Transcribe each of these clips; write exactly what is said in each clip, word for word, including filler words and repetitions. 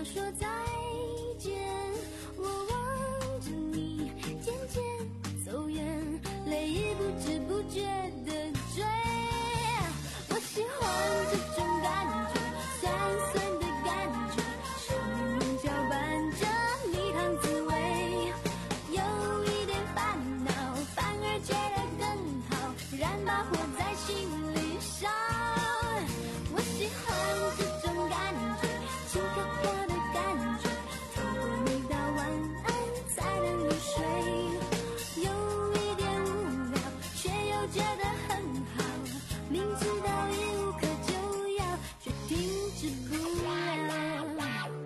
要说再见，我望着你渐渐走远，泪已不知不觉的追。我喜欢这种感觉，酸酸的感觉，生命搅拌着蜜糖滋味，有一点烦恼，反而觉得更好，燃把火在心里烧。我喜欢这种感觉，轻飘飘的感觉，透过你道晚安才能入睡，有一点无聊，却又觉得很好，明知道一无可救药，却停止不了。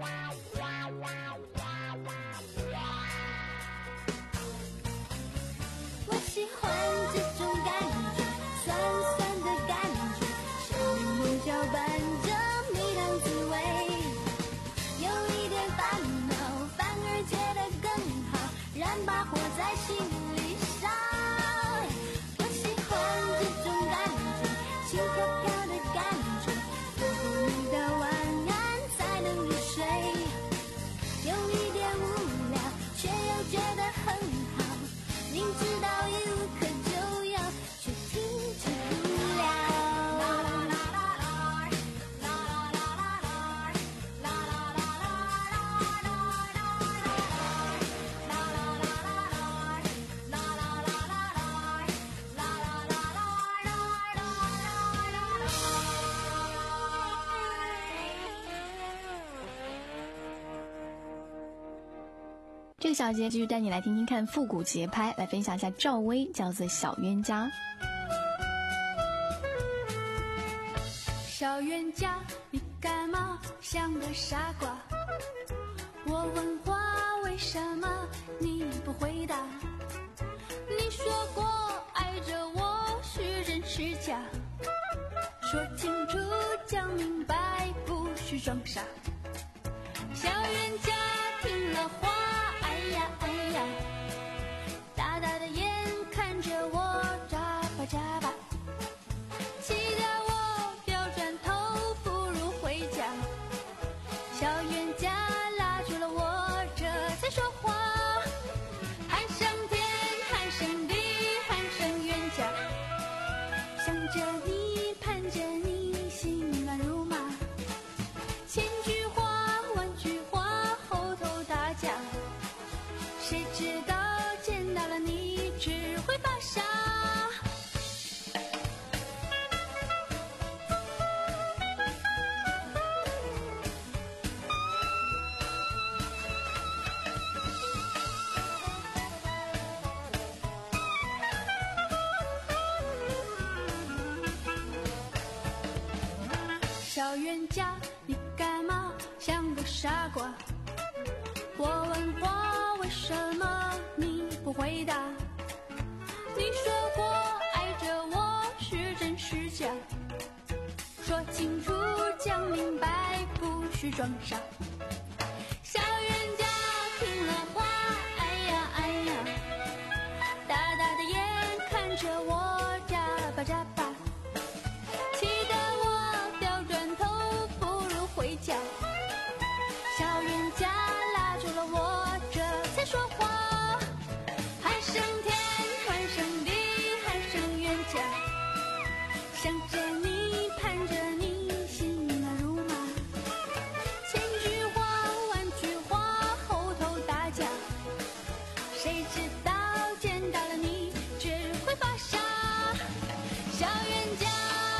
我喜欢这种感觉，酸酸的感觉，生命搅拌着蜜糖滋味，有一点烦恼，反而觉得更好，燃把火在心里烧。我喜欢这种感觉，轻飘飘的感觉，透过你的晚安才能入睡，有一点无聊，却又觉得很好，明知道一无可救药，却停止不了。 这个小节继续带你来听听看复古节拍，来分享一下赵薇叫做小冤家。 小冤家，你干嘛像个傻瓜？我问话，为什么你不回答？你说过爱着我是真是假，说清楚讲明白，不许装傻。小冤家听了话，哎呀哎呀，大大的眼看着我眨巴眨巴，气得我要转头不如回家。小冤家拉住了我，这才说话，喊声天，喊声地，喊声冤家，想着你，盼着你，心乱如麻，千句话万句话，后头打架，谁知道见到了你只会发傻。小冤家，你干嘛像个傻瓜？我问话，为什么你不回答？你说过爱着我是真是假，说清楚讲明白，不许装傻。小冤家听了话，哎呀哎呀，大大的眼看着我眨巴眨巴，气得我要转头不如回家。小冤家拉住了我，这才说话，喊声天，喊声地，喊声冤家，想着你，盼着你，心乱如麻，千句话万句话，后头打架，谁知道见到了你只会发傻。小冤家，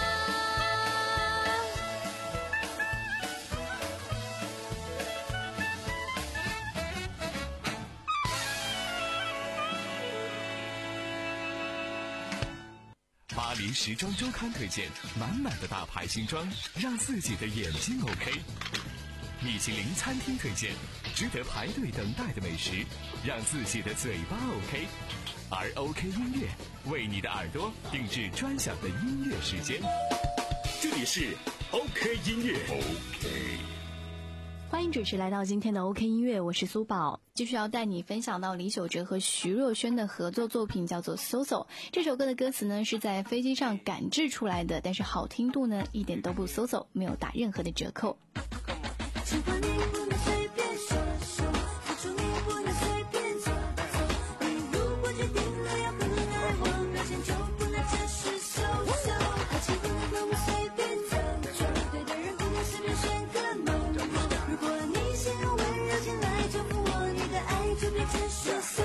巴黎时装周刊推荐满满的大牌新装，让自己的眼睛 OK。米其林餐厅推荐值得排队等待的美食，让自己的嘴巴 OK。而 OK 音乐为你的耳朵定制专享的音乐时间。 这里是 OK 音乐 OK。 欢迎准时来到今天的 OK 音乐，我是苏宝，继续要带你分享到李玖哲和徐若瑄的合作作品，叫做 So So。 这首歌的歌词呢是在飞机上赶制出来的，但是好听度呢一点都不 So So， 没有打任何的折扣。 喜欢你不能随便说说，付出你不能随便做做。你如果决定了要和爱我，表现就不能只是收收。爱情不能那么随便走走，对的人不能随便选个某某。如果你想用温柔前来征服我，你的爱就别只说 so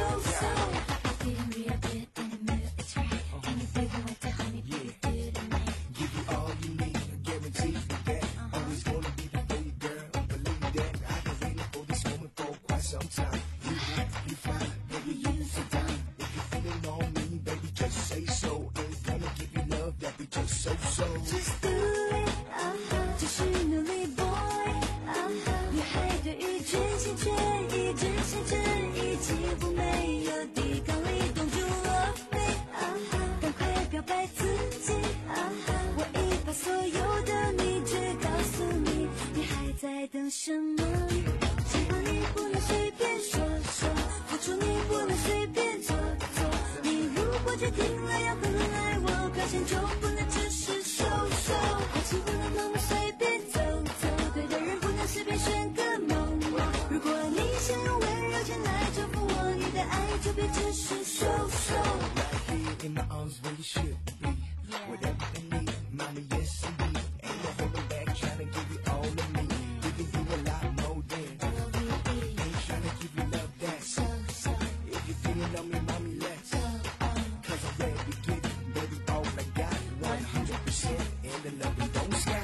so。Just do it， 就是努力 boy， 女孩对于真心真意，真心真意几乎没有抵抗力，冻住了肺，赶快表白自己，我已把所有的秘诀告诉你，你还在等什么？喜欢你不能随便说说，付出你不能随便做做，你如果决定了要和爱我，表现就不能只是收收。爱情不能那么随便走走，对的人不能随便选个某某。如果你想用温柔前来征服我，你的爱就别只是收收。In my arms where you should be, whatever you need, mommy, yes indeed. Ain't no holding back, trying to give you all of me, giving you a lot more than ain't trying to give you love that's so so. If you feeling on me, mommy, let's cause I'm ready to give you, baby, all I got, one hundred percent in the love and don't stop.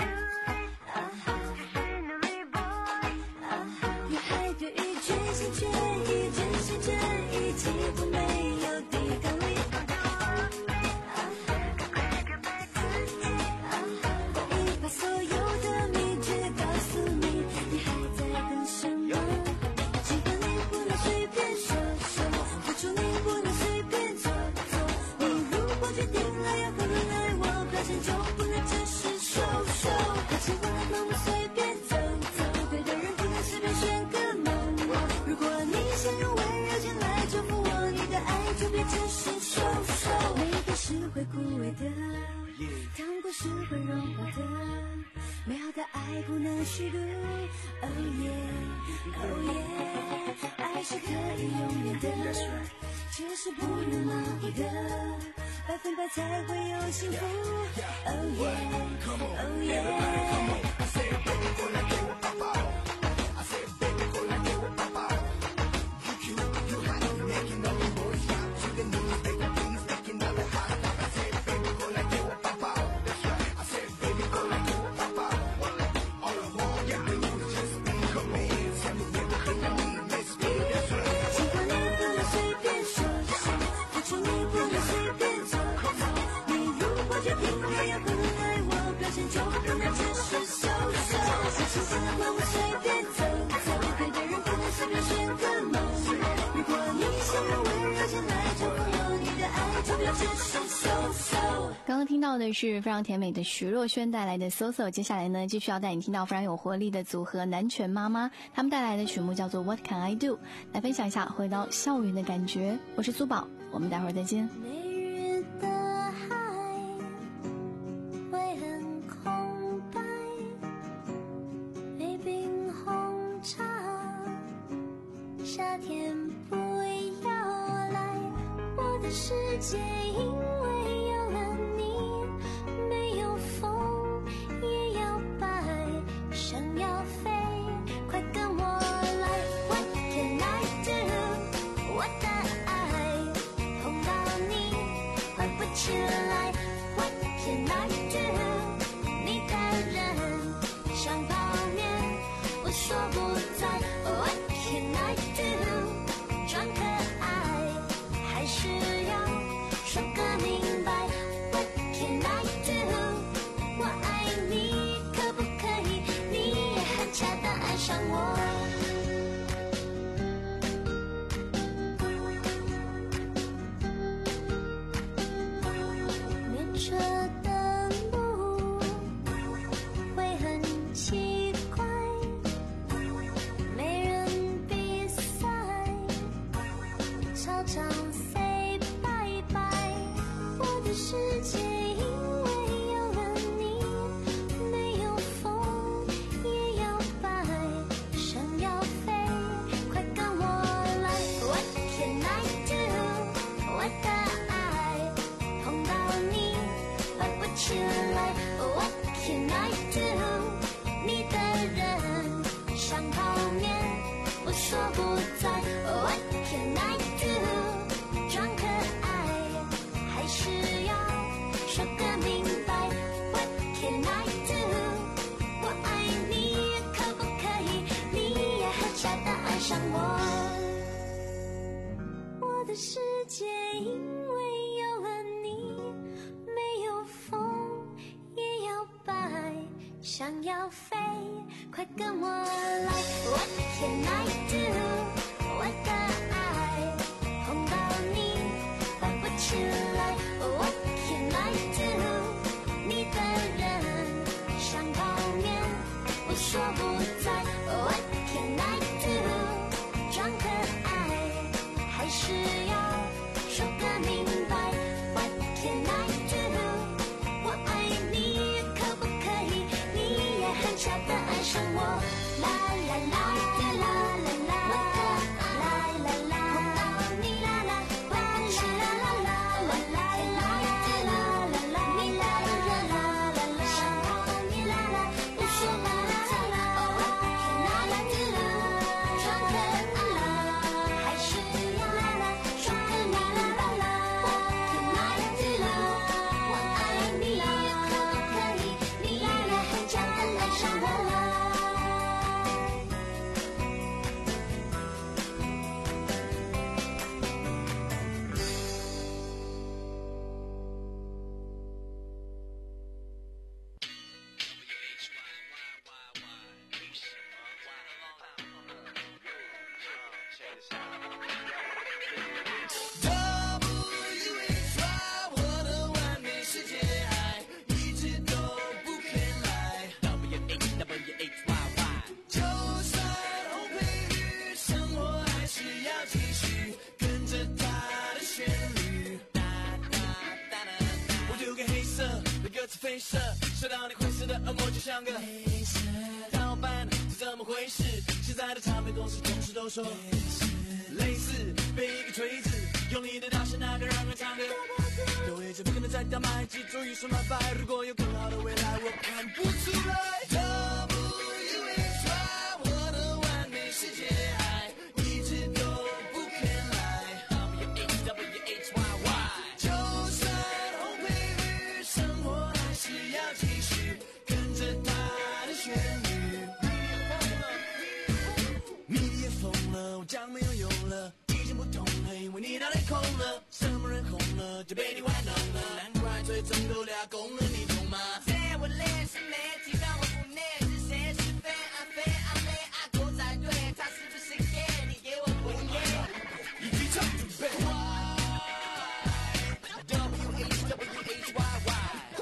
女孩对于全心全意，真心真意，几乎没有抵抗力。会枯萎的，糖果是会融化的，美好的爱不能虚度。Oh yeah, oh yeah， 爱是可以永远的，却是不能浪费的，百分百才会有幸福。Oh yeah, oh yeah。I said baby， 过来给我抱抱。I said baby， 过来给我抱抱。You cute, you hot, you making all the boys stop to the knees, baby, please making all the hot stuff. I said baby， 过来给我抱抱。That's right. I said baby， 过来给我抱抱。All I want you to do is just be come in, tell me everything I need, let's be. That's right. 喜欢你不能随便说说，付出你不能随便做做，你如果决定了要和爱我，表现就不能只是收收。爱情不能那么随便走走，对的人不能随便选个某某。如果你想用温柔前来征服我，你的爱就别只是收收。 刚刚听到的是非常甜美的徐若瑄带来的 So So， 接下来呢继续要带你听到非常有活力的组合南拳妈妈，他们带来的曲目叫做 What Can I Do， 来分享一下回到校园的感觉。我是苏宝，我们待会儿再见。 每日的海会很空白，杯冰红茶，夏天不要来，我的世界因为有了你，没有风也要摆，想要飞，快跟我来。 What can I do？ 我的爱碰到你快不起来。 What can I do？ 你的人像泡面，我说不在。 What can I do？ 装可爱还是要说个你想要飞，快跟我来。What can I do？ 我的爱碰到你翻不起来。What can I do？ 你的人像泡面，我说不在。What can I do？ 装可爱，还是要说个明白。What can I do？ 我爱你，可不可以？你也很巧的爱上我。啦啦啦啦啦啦，我的爱，啦啦啦，碰到你，啦啦，啦啦啦啦啦啦啦啦啦啦，你的人，啦啦啦，想到你，啦啦，不说啦啦啦。What can I do？ 装可爱，还是要啦啦，说个啦啦啦啦。What can I do？ 我爱你，可不可以？你也很巧的爱上我了。 我的完美世界爱一直都不肯来。W H W H Y Y， 就算红配绿，生活还是要继续跟着它的旋律。哒哒哒哒哒，我丢个黑色的歌词飞射，射到你灰色的恶魔就像个黑色盗版，是怎么回事？现在的唱片公司同事都说类似被一个锤子用力的打是那个让人唱歌都一直不可能再倒卖，记住一双买卖，如果有更好的未来我看不出来。 W H Y 我的完美世界爱一直都不肯来。 W H W H Y Y 就算红配绿，生活还是要继续跟着它的旋律。你也疯了，我将没有用了，已经不同了，因为你脑袋空了，什么人红了就被你玩弄了，难怪最终都俩公了，你懂吗？在我脸是媒体让我不内，是谁是非阿非阿妹阿狗才对，他是不是 gay？ 你给我滚耶！一起唱准备 W H W H Y Y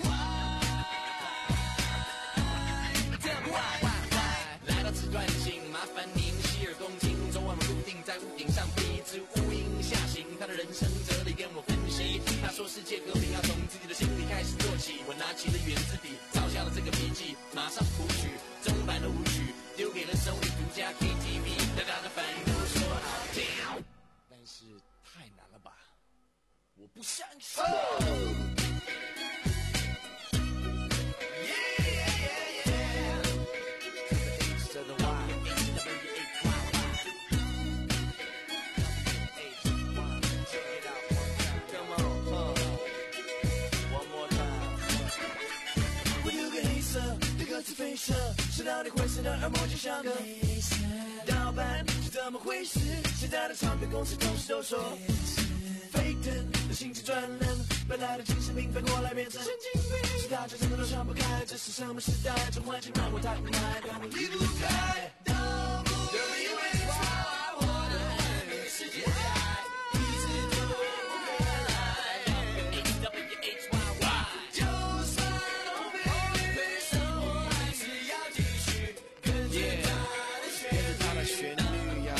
Y 来到此段情，麻烦您洗耳恭听，昨晚我固定在屋顶上壁纸乌鹰下行，他的人生哲理跟我分析。他说世界和平要从自己的心里开始做起，我拿起了圆珠笔，抄下了这个笔记，马上谱曲中版的舞曲，丢给了手里独家 K T V， 大家的反应都说好听，但是太难了吧，我不相信。飞射，射到你灰色的耳膜就像个黑色盗版，是怎么回事？现在的唱片公司同事都说沸腾的心机专人，本来的精神病反过来变成神经病，是大家真的都想不开，这是什么时代？这环境让我太无奈，但我离不开。W H Y 我的完美世界爱一直都不肯来。W H Y Y 就算红配绿，生活还是要继续跟着它的旋律呀。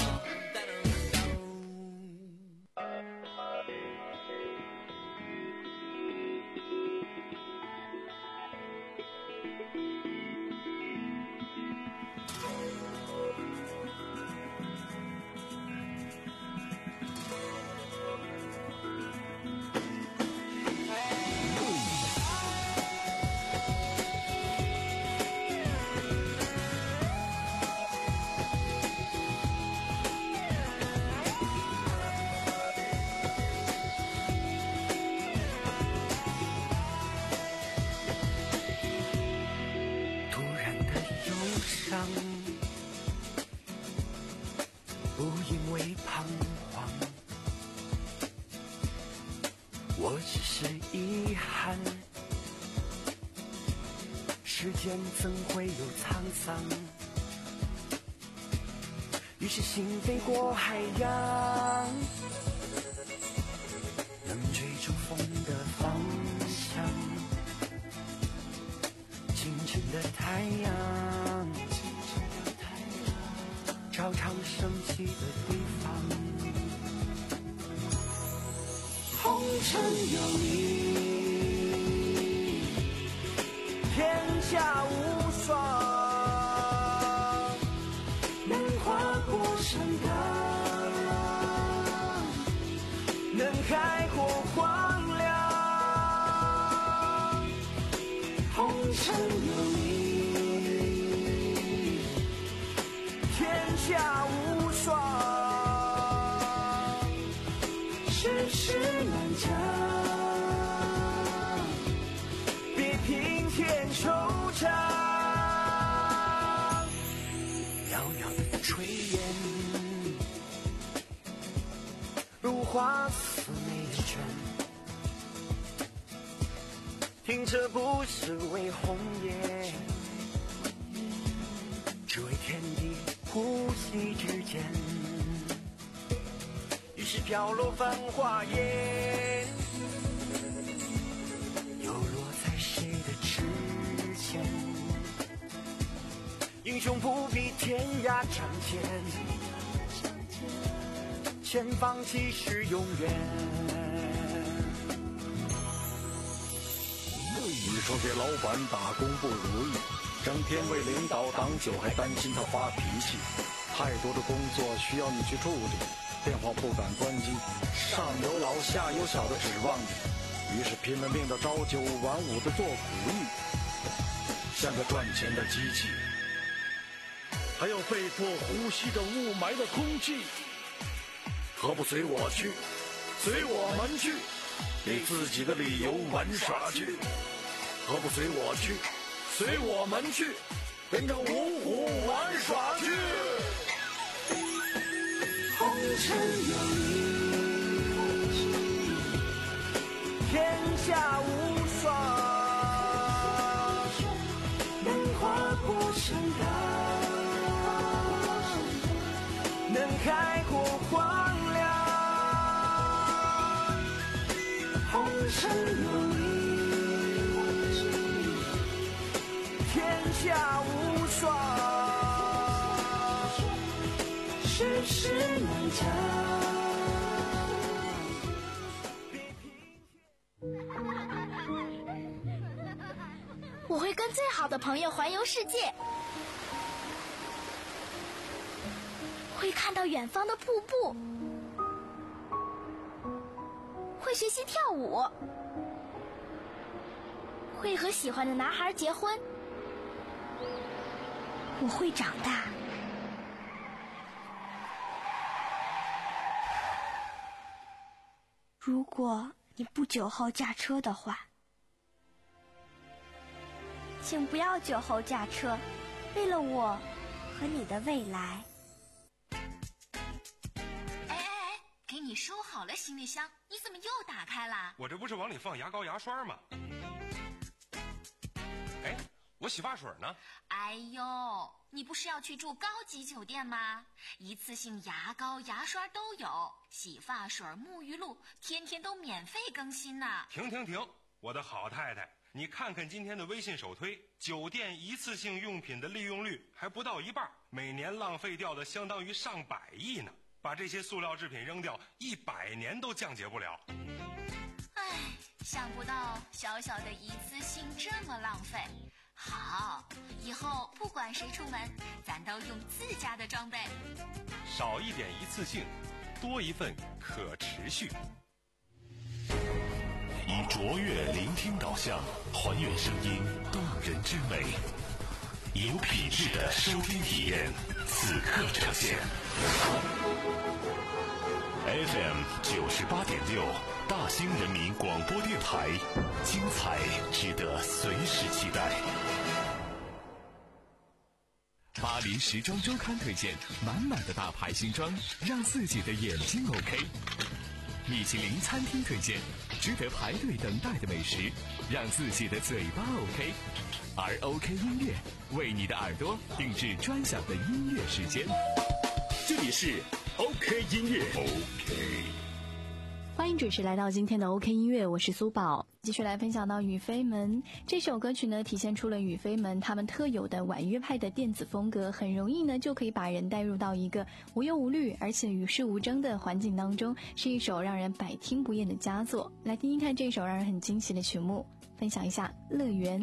不因为彷徨，我只是遗憾，是之间怎会有沧桑？于是心飞过海洋，能追逐风的方向。清晨的太阳，照常升起的地方。红尘有你，天下无双，能划过山岗，能开阔荒凉。红尘有你，天下无双，世事难讲，别平添惆怅。袅袅的炊烟，如花似美的针，听着不是为红叶，只为天地呼吸之间。于是飘落繁华烟，又落在谁的指尖？英雄不必天涯仗剑，前方即是永远。 你说给老板打工不如意，整天为领导挡酒，还担心他发脾气，太多的工作需要你去处理，电话不敢关机，上有老下有小的指望你，于是拼了命的朝九晚五的做苦力，像个赚钱的机器，还要被迫呼吸着雾霾的空气。何不随我去，随我们去，给自己的理由玩耍去。何不随我去，随我们去，跟着五虎玩耍去。 红尘有你，天下无双，能划过山岗，能开阔荒凉。红尘有你，天下无双，世事难讲。 我会跟最好的朋友环游世界，会看到远方的瀑布，会学习跳舞，会和喜欢的男孩结婚。我会长大。如果你不酒后驾车的话，请不要酒后驾车，为了我和你的未来。 哎哎哎，给你收好了行李箱，你怎么又打开了？ 我这不是往里放牙膏牙刷吗？哎，我洗发水呢？ 哎呦，你不是要去住高级酒店吗？一次性牙膏牙刷都有，洗发水沐浴露天天都免费更新呢。 停停停，我的好太太，你看看今天的微信首推，酒店一次性用品的利用率还不到一半，每年浪费掉的相当于上百亿呢。把这些塑料制品扔掉，一百年都降解不了。 唉，想不到小小的一次性这么浪费。好，以后不管谁出门，咱都用自家的装备。 少一点一次性，多一份可持续。 以卓越聆听导向，还原声音动人之美，有品质的收听体验，此刻呈现。F M 九十八点六，大兴人民广播电台，精彩值得随时期待。 巴黎时装周刊推荐，满满的大牌新装，让自己的眼睛 OK。 米其林餐厅推荐，值得排队等待的美食，让自己的嘴巴 OK。而 OK 音乐为你的耳朵定制专享的音乐时间。 这里是 OK 音乐 OK。 欢迎准时来到今天的 OK 音乐，我是苏宝，继续来分享到雨飞门。这首歌曲呢，体现出了雨飞门他们特有的婉约派的电子风格，很容易呢就可以把人带入到一个无忧无虑而且与世无争的环境当中，是一首让人百听不厌的佳作。来听听看这首让人很惊喜的曲目，分享一下《乐园》。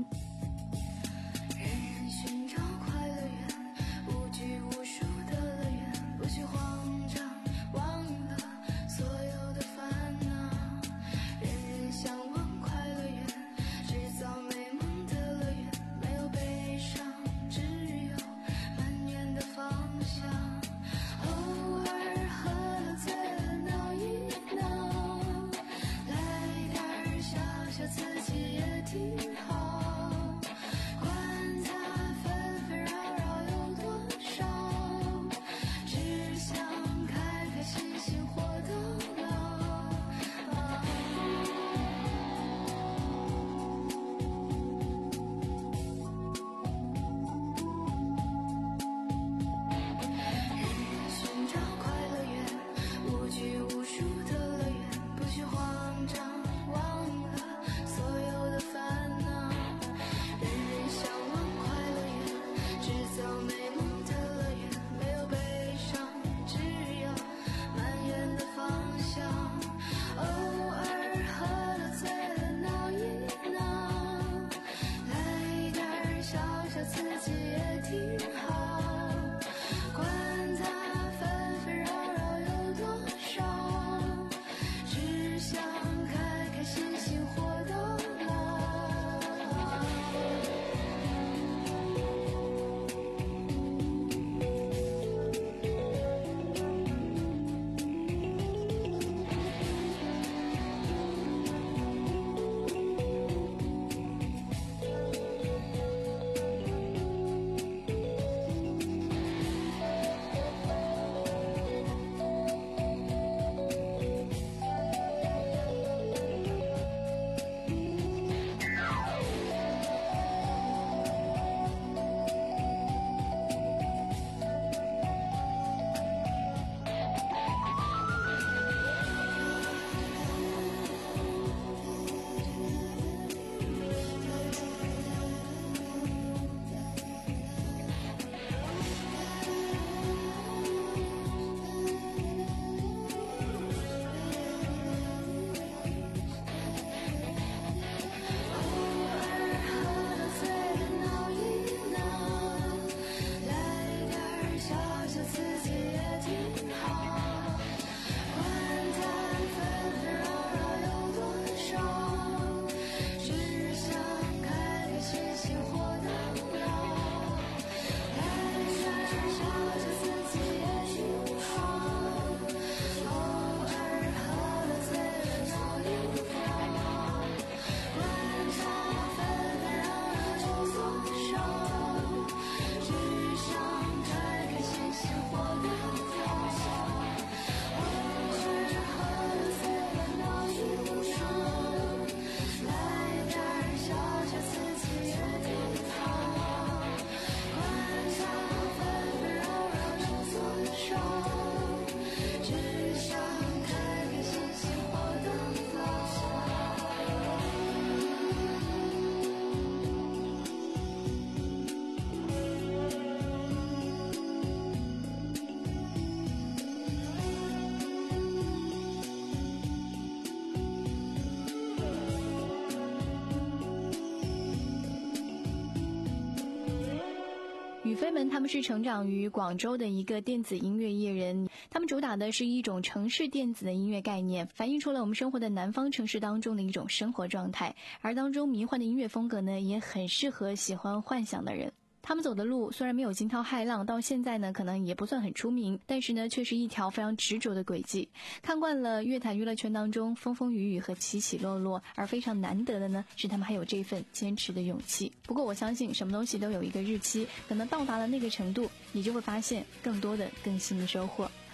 雨飞门他们是成长于广州的一个电子音乐艺人，他们主打的是一种城市电子的音乐概念，反映出了我们生活的南方城市当中的一种生活状态，而当中迷幻的音乐风格呢，也很适合喜欢幻想的人。他们走的路虽然没有惊涛骇浪，到现在呢可能也不算很出名，但是呢却是一条非常执着的轨迹。看惯了乐坛娱乐圈当中风风雨雨和起起落落，而非常难得的呢是他们还有这份坚持的勇气。不过我相信什么东西都有一个日期，可能到达了那个程度，你就会发现更多的更新的收获。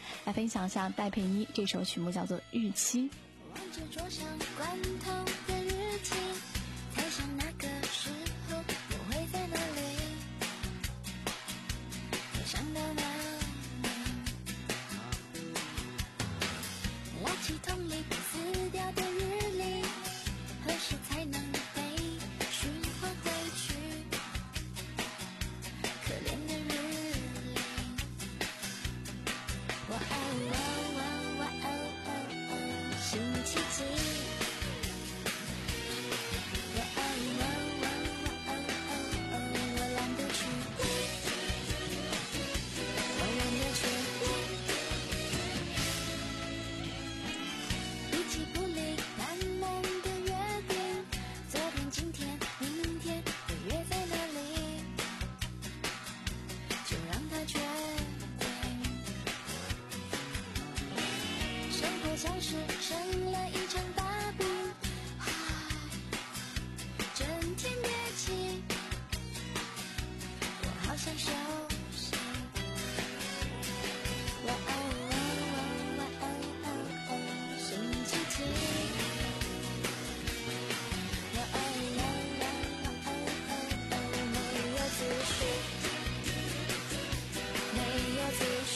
来分享一下戴佩妮这首曲目，叫做《日期》。 望着桌上罐头的日期，猜想那个时候我会在哪里，我想到哪里，垃圾桶里撕掉的日历，何时才能被循环回去，可怜的日历，哇哦哇哇哇哦哦哦，星期几，哇哦哇哇哇哦哦哦，我懒得去，我懒得去，笔记簿里满满的约定，昨天今天明天会约在哪里，就让它决定，生活像是生了一场大病，唉，整天憋气，我好想休息，哇哦哇哇哇哦哦哦，星期几，哇哦哇哇哇哦哦哦，没有思绪，没有思绪，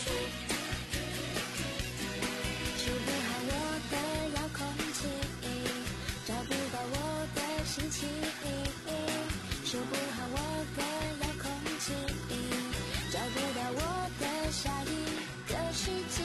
修不好我的遥控器，找不到我的心情，修不好我的遥控器，找不到我的下一个世纪。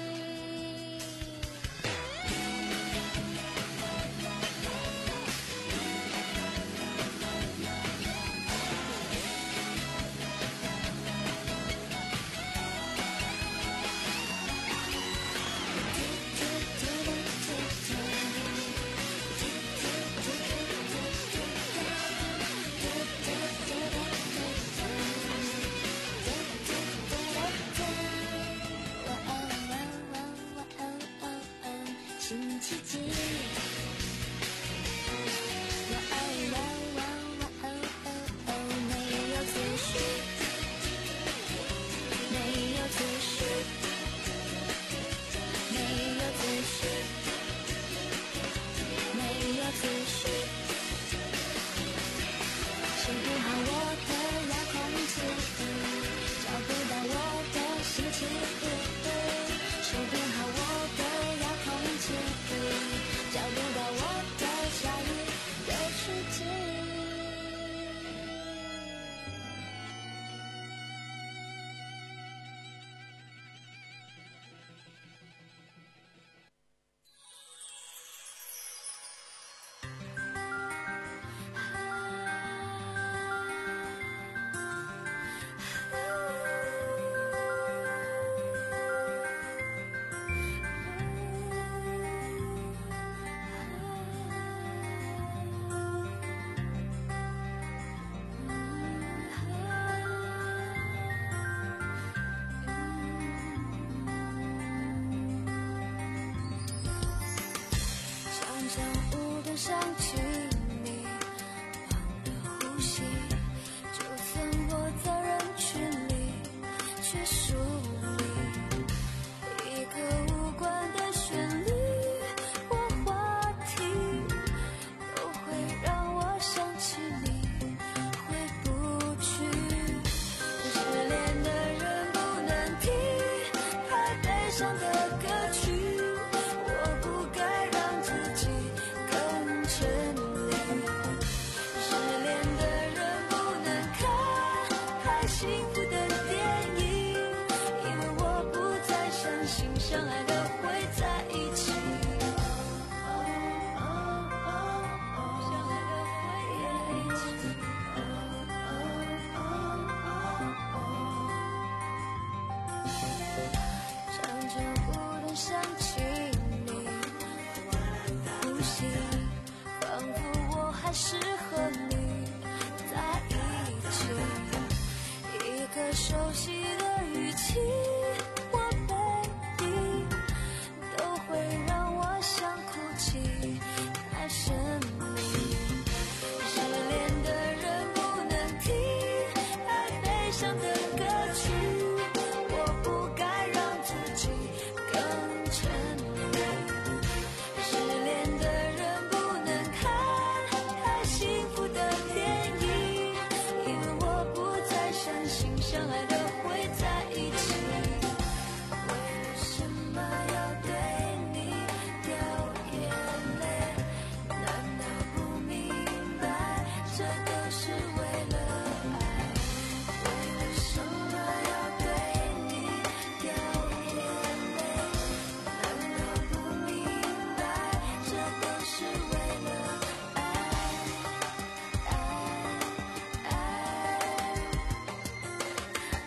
哇哦哇哇哇哦哦哦，星期几？哇哦哇哇哇哦哦哦，没有思绪，没有思绪，没有思绪，没有思绪，修不好我的遥控器，找不到我的心情，修不好我的遥控器，找不到我的下一个世纪。常常无端想起你，忘了呼吸，就算我在人群里，却疏离一个无关的旋律或话题，都会让我想起你，回不去。失恋的人不能听太悲伤的歌曲，我不该让自己更沉溺。失恋的人不能看太幸福的电影，因为我不再相信相爱的会在一起。相爱的会在一起。常常无端想起你，呼吸，仿佛我还是和你在一起。一个熟悉的语气或 baby， 都会让我想哭泣，太神秘。失恋的人不能听太悲伤的歌曲，我不该让自己心相爱的会在一起。为什么要对你掉眼泪？难道不明白这都是为了爱？为什么要对你掉眼泪？难道不明白这都是为了爱？爱爱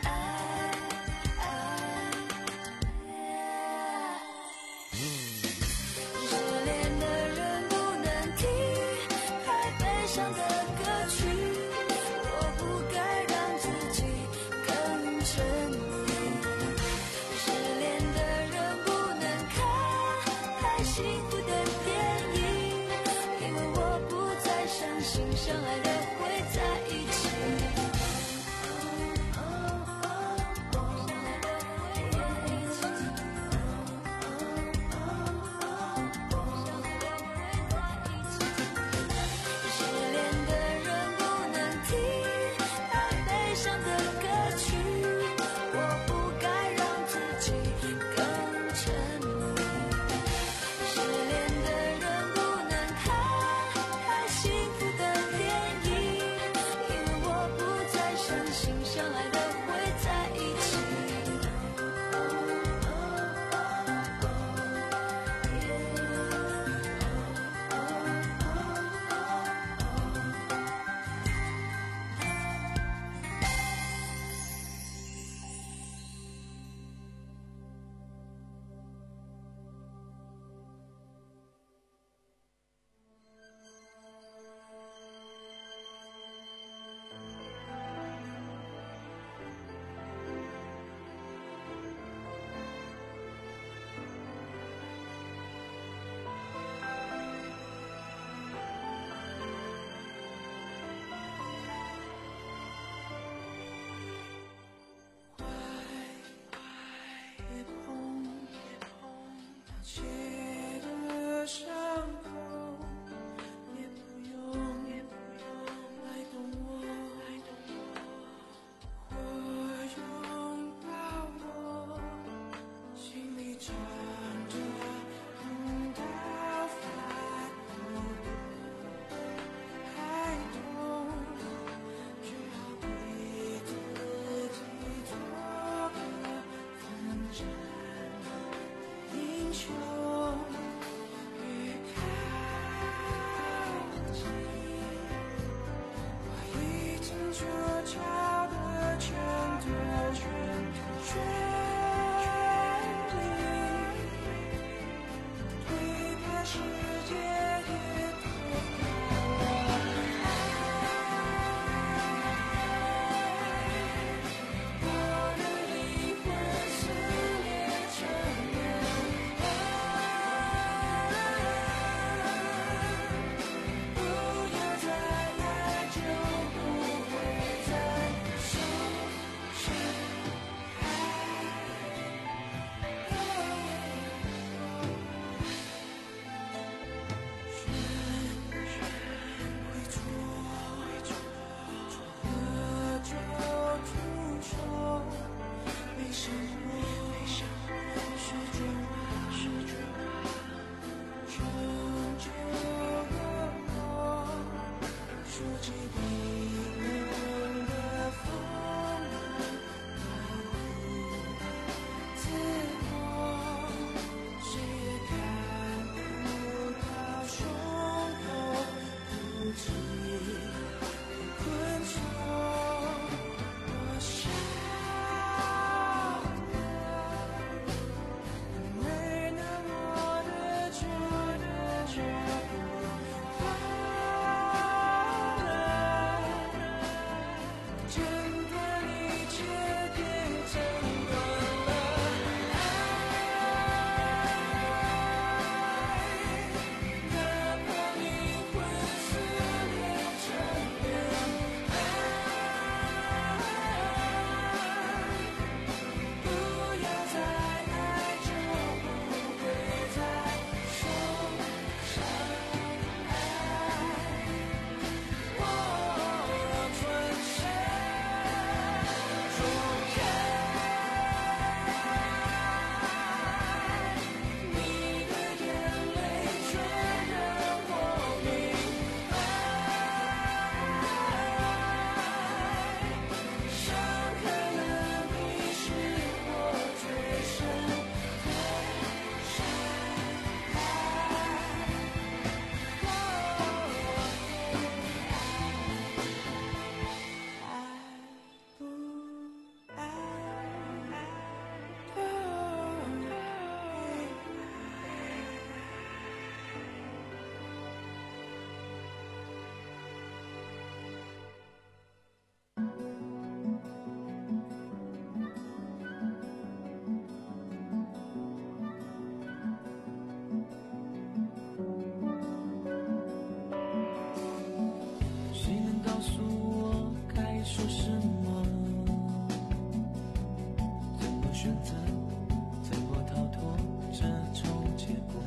选择在我逃脱这种结果。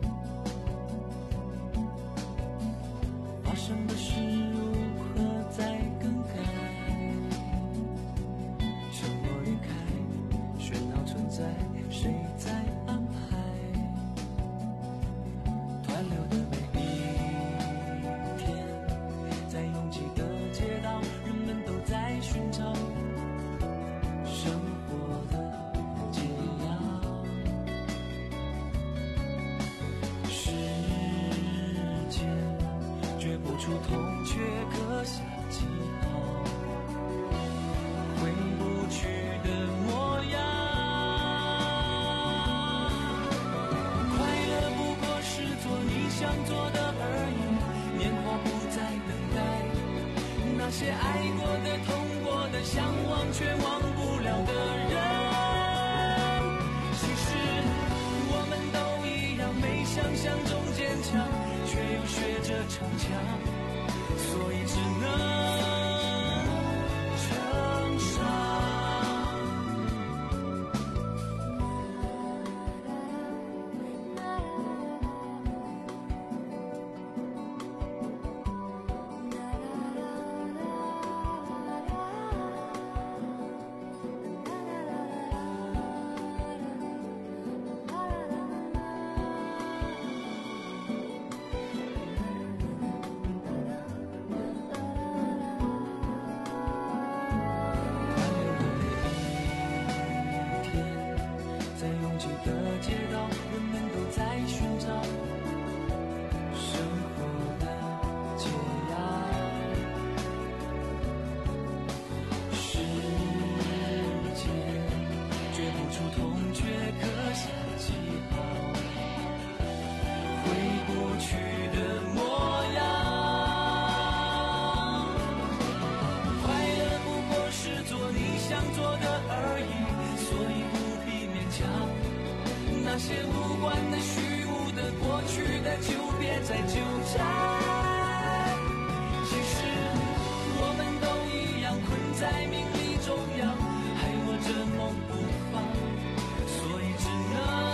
发生的事如何再更改？沉默离开，喧闹存在，谁在安排？团流的每一天，在拥挤的街道，人们都在寻找生活的解药。时间觉不出痛，却刻下记号，回不去的模样。快乐不过是做你想做的而已，年华不再等待，那些爱过的、痛过的、向往却忘不了的人。其实我们都一样，没想象中坚强，却又学着逞强，所以只能承受。那些无关的、虚无的、过去的，就别再纠缠。其实我们都一样，困在名利中央，还握着梦不放，所以只能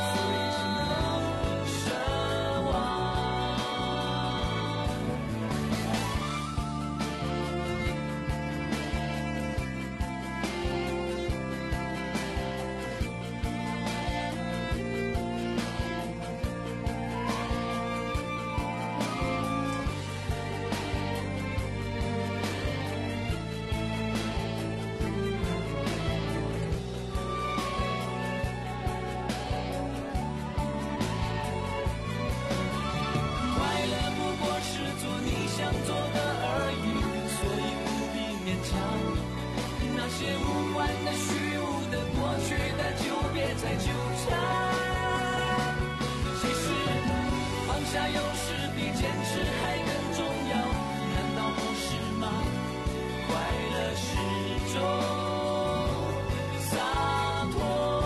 奢望。那些无关的、虚无的、过去的，就别再纠缠。其实放下有时比坚持还更重要，难道不是吗？快乐是种洒脱。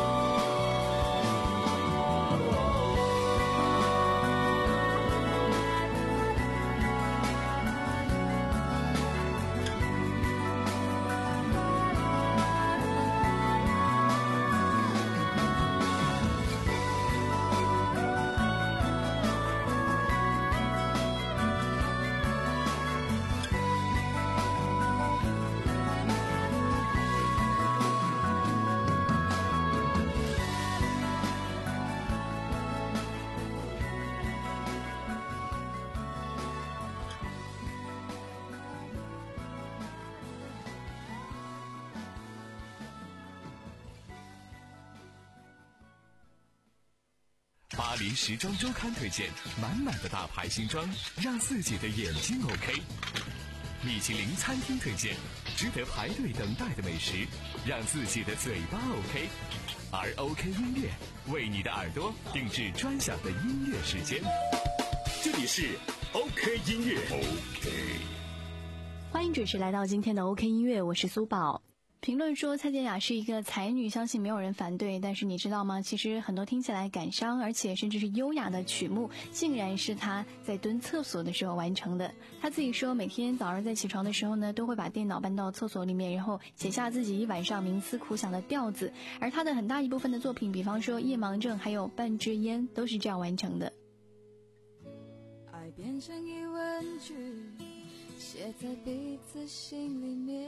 巴黎时装周刊推荐满满的大牌新装，让自己的眼睛 OK。米其林餐厅推荐值得排队等待的美食，让自己的嘴巴 OK。而 OK 音乐为你的耳朵定制专享的音乐时间。这里是 OK 音乐 OK。 欢迎准时来到今天的 OK 音乐，我是苏宝。 评论说蔡健雅是一个才女，相信没有人反对。但是你知道吗？其实很多听起来感伤，而且甚至是优雅的曲目，竟然是她在蹲厕所的时候完成的。她自己说，每天早上在起床的时候呢，都会把电脑搬到厕所里面，然后写下自己一晚上冥思苦想的调子。而她的很大一部分的作品，比方说《夜盲症》还有《半支烟》，都是这样完成的。 爱变成疑问句，写在彼此心里面。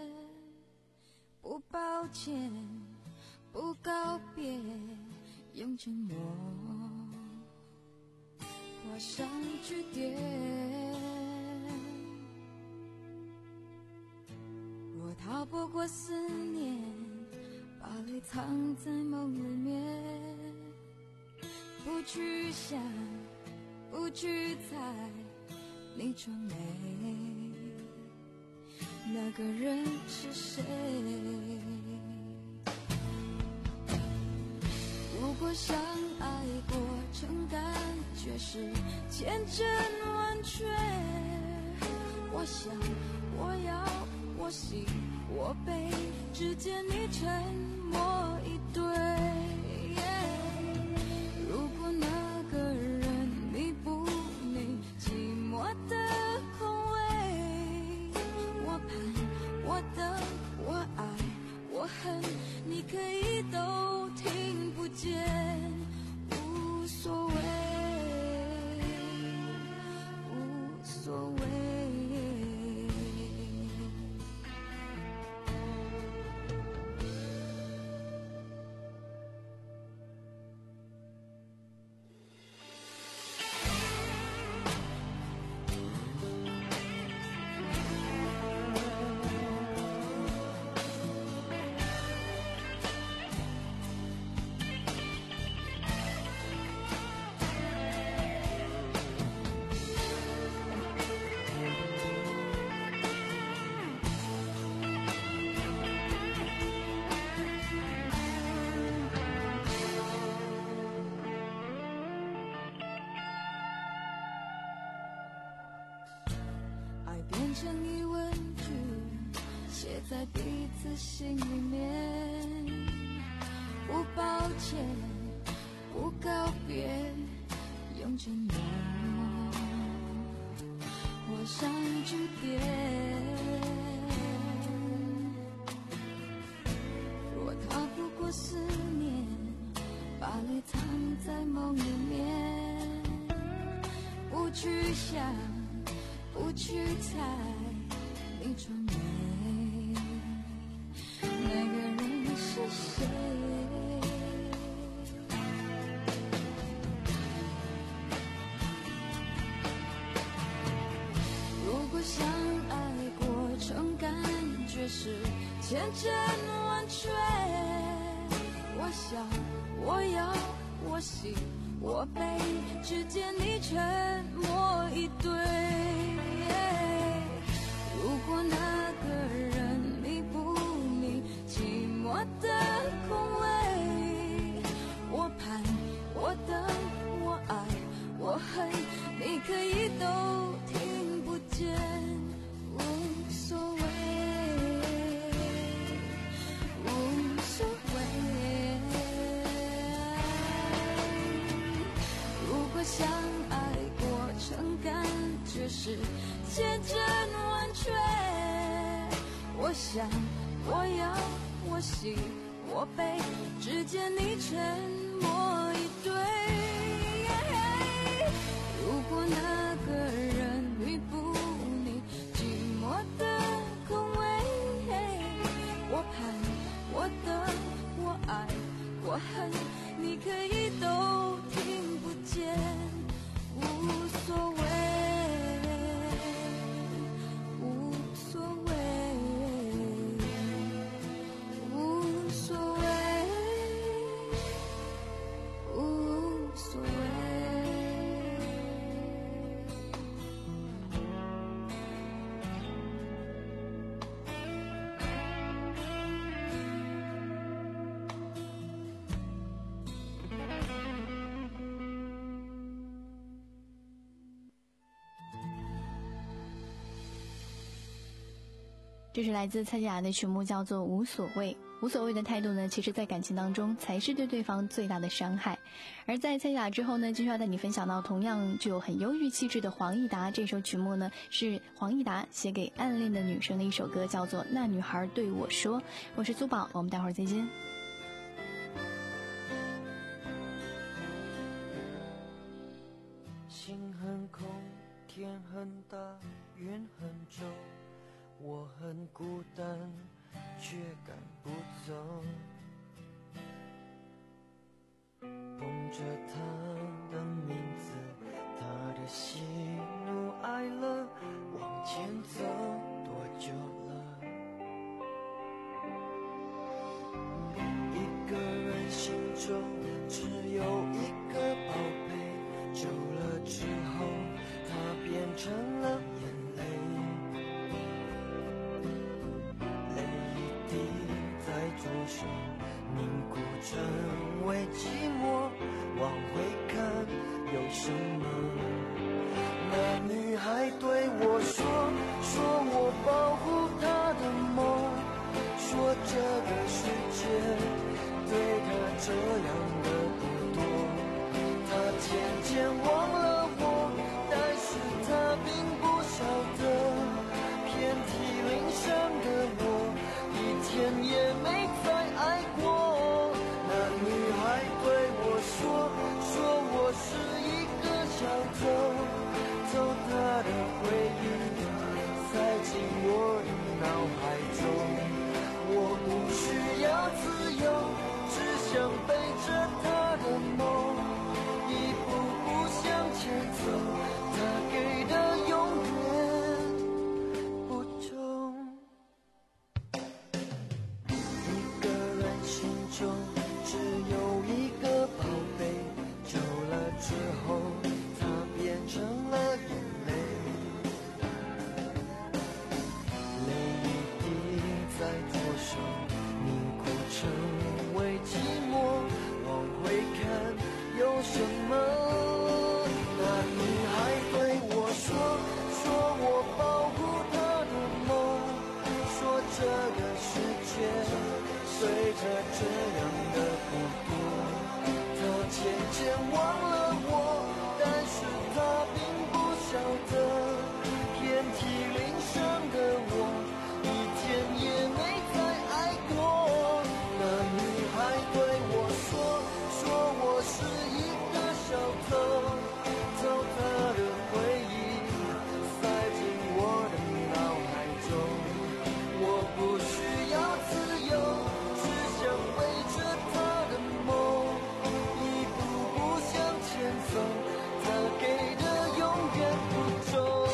不抱歉，不告别，用沉默画上句点。若逃不过思念，把泪藏在梦里面。不去想，不去猜，你装美，那个人是谁？如果相爱过程感觉是千真万确，我想我要我喜我悲，只见你沉默以对。如果那个人弥补你寂寞的空位，我盼我等我爱我恨，你可以都听不见，无所谓无所谓。变成疑问句，写在彼此心里面。不抱歉，不告别，用沉默画上句点。若逃不过思念，把泪藏在梦里面。不去想，不去猜，你装美，那个人是谁？如果相爱过程感觉是千真万确，我想我要我喜我悲，只见你沉默以对。如果那个人弥补你寂寞的空位，我盼我等我爱我恨，你可以都听不见，无所谓无所谓。如果相爱过程感觉是千真万确，我想我要我喜我悲，只见你沉默以对。如果那个人弥补你寂寞的空位，我盼我等我爱我恨，你可以都听不见，无所谓无所谓无所谓无所谓。 这是来自蔡健雅的曲目，叫做《无所谓》。无所谓的态度呢，其实在感情当中才是对对方最大的伤害。而在蔡健雅之后呢，继续要带你分享到同样具有很忧郁气质的黄义达。这首曲目呢，是黄义达写给暗恋的女生的一首歌，叫做《那女孩对我说》。我是苏宝，我们待会儿再见。 心很空，天很大，云很重，我很孤单，却赶不走。捧着他的名字，他的喜怒哀乐，往前走多久了？一个人心中只有一个宝贝，久了之后，它变成了眼泪。泪一滴在左手凝固成为寂寞，往回看有什么？那女孩对我说，说我保护她的梦，说这个世界对她这样的不多。她渐渐忘了我，但是她并不晓得，遍体鳞伤的我，一天也没再爱过。那女孩对我说，说我是一个小偷，偷她的回忆塞进我的脑海中。我不需要自由，只想背着她的梦，一步步向前走，她给的永远不重。一个人心中只有一个宝贝，久了之后，它变成了眼泪。泪一滴在左手凝固成为寂寞，往回看有什么？那女孩对我说，说我保护她的梦，说这个世界随着这样的不多。她渐渐忘了我，但是她并不晓得，遍体鳞伤的我，一天也没再爱过。那女孩对我说，说我是一个小偷，偷她的回忆塞进我的脑海中。我不需要自由，只想背着她的梦，一步步向前走，她给的永远不重。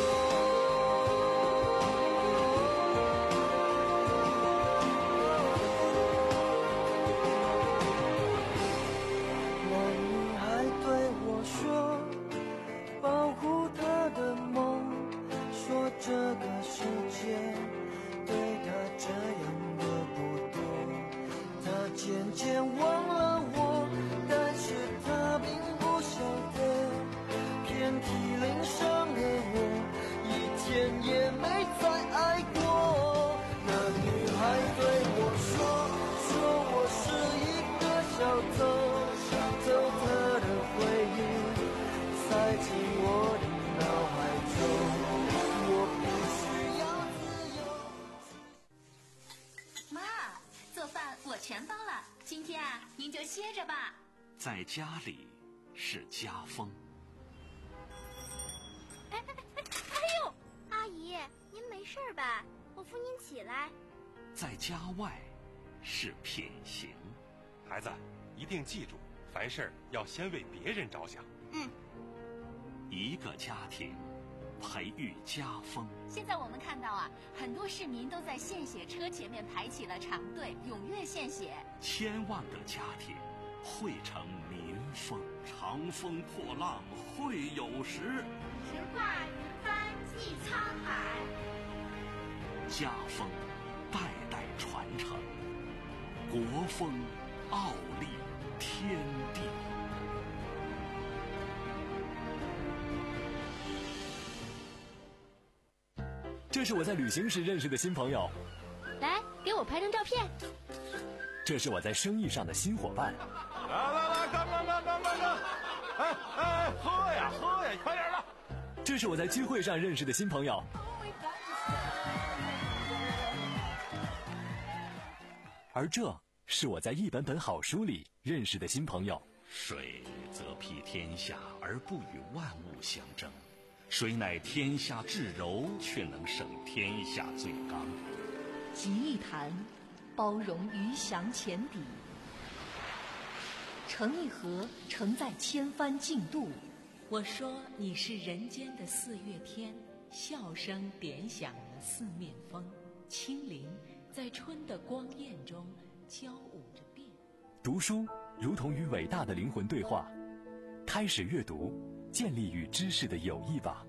那女孩对我说，保护她的梦，说这个世界对她这样的不多。她渐渐忘了我，但是她并不晓得，遍体鳞伤的我，一天也没再爱过。那女孩对我说，说我是一个小偷，偷她的回忆塞进我的脑海中。我不需要自由。 妈，做饭我全包了，今天啊，您就歇着吧。 在家里是家风。 哎哎哎哎呦，阿姨，您没事吧？我扶您起来。 在家外是品行。 孩子，一定记住，凡事要先为别人着想。 嗯。 一个家庭培育家风。 现在我们看到啊，很多市民都在献血车前面排起了长队，踊跃献血。 千万个家庭汇成民风，长风破浪会有时。 直挂云帆济沧海。 家风代代传承，国风傲立天地。 这这是我在旅行时认识的新朋友。 来，给我拍张照片。 这是我在生意上的新伙伴。 来来来，干干干干干干！哎哎，喝呀喝呀，快点的！ 这是我在聚会上认识的新朋友。而这是我在一本本好书里认识的新朋友。 水则辟天下而不与万物相争，水乃天下至柔，却能胜天下最刚。 集一坛，包容鱼翔浅底；盛一盒，承载千帆竞渡。我说你是人间的四月天，笑声点响了四面风，轻灵在春的光艳中交舞着变。 读书如同与伟大的灵魂对话，开始阅读，建立与知识的友谊吧。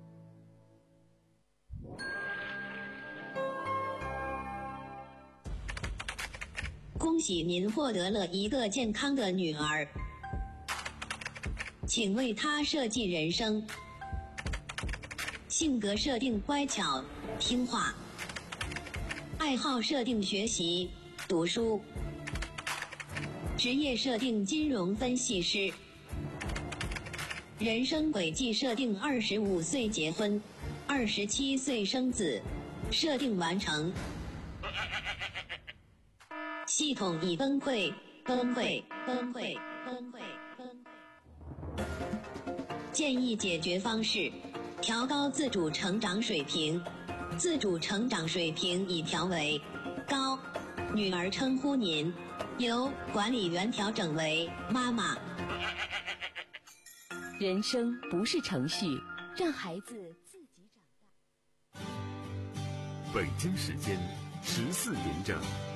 恭喜您获得了一个健康的女儿，请为她设计人生。性格设定乖巧听话，爱好设定学习读书，职业设定金融分析师，人生轨迹设定二十五岁结婚，二十七岁生子，设定完成。系统已崩溃，崩溃，崩溃，崩溃，崩溃。建议解决方式：调高自主成长水平。自主成长水平已调为高。女儿称呼您，由管理员调整为妈妈。 人生不是程序，让孩子自己长大。 北京时间十四点整。